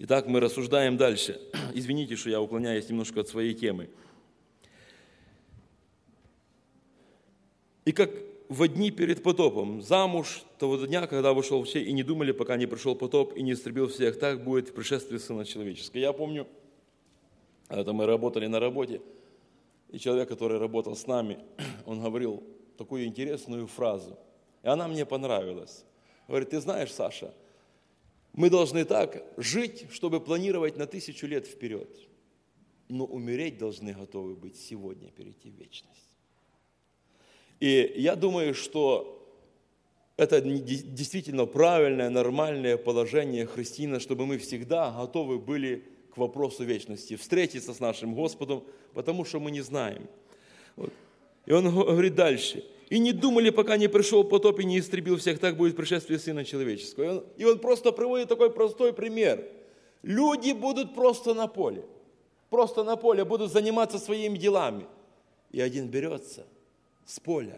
Итак, мы рассуждаем дальше. Извините, что я уклоняюсь немножко от своей темы. И как в дни перед потопом, замуж того дня, когда вышел все, и не думали, пока не пришел потоп и не истребил всех, так будет в пришествии Сына Человеческого. Я помню, это мы работали на работе, и человек, который работал с нами, он говорил такую интересную фразу, и она мне понравилась. Говорит, ты знаешь, Саша, мы должны так жить, чтобы планировать на 1000 лет вперед, но умереть должны готовы быть сегодня, перейти в вечность. И я думаю, что это действительно правильное, нормальное положение христианина, чтобы мы всегда готовы были к вопросу вечности, встретиться с нашим Господом, потому что мы не знаем. Вот. И он говорит дальше. И не думали, пока не пришел потоп и не истребил всех, так будет пришествие Сына Человеческого. И он просто приводит такой простой пример. Люди будут просто на поле будут заниматься своими делами. И один берется с поля,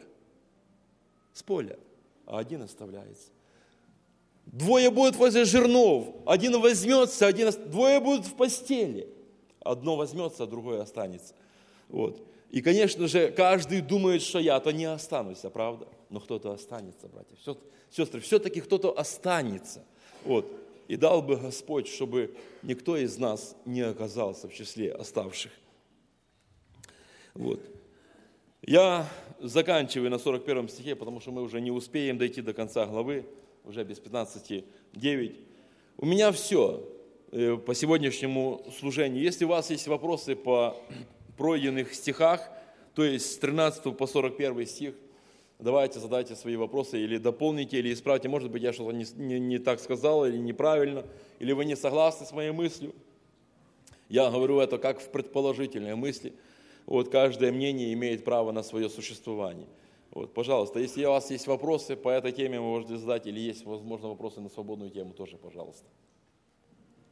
а один оставляется. 2 будут возле жернов, один возьмется, двое будут в постели. Одно возьмется, а другое останется. Вот. И, конечно же, каждый думает, что я-то не останусь, правда? Но кто-то останется, братья, сестры, все-таки кто-то останется. Вот. И дал бы Господь, чтобы никто из нас не оказался в числе оставших. Вот. Я заканчиваю на 41 стихе, потому что мы уже не успеем дойти до конца главы, уже без 15:9. У меня все по сегодняшнему служению. Если у вас есть вопросы по пройденных стихах, то есть с 13 по 41 стих, давайте задайте свои вопросы, или дополните, или исправьте. Может быть, я что-то не так сказал, или неправильно, или вы не согласны с моей мыслью. Я говорю это как в предположительной мысли. Вот, каждое мнение имеет право на свое существование. Вот, пожалуйста, если у вас есть вопросы по этой теме, вы можете задать, или есть, возможно, вопросы на свободную тему, тоже, пожалуйста.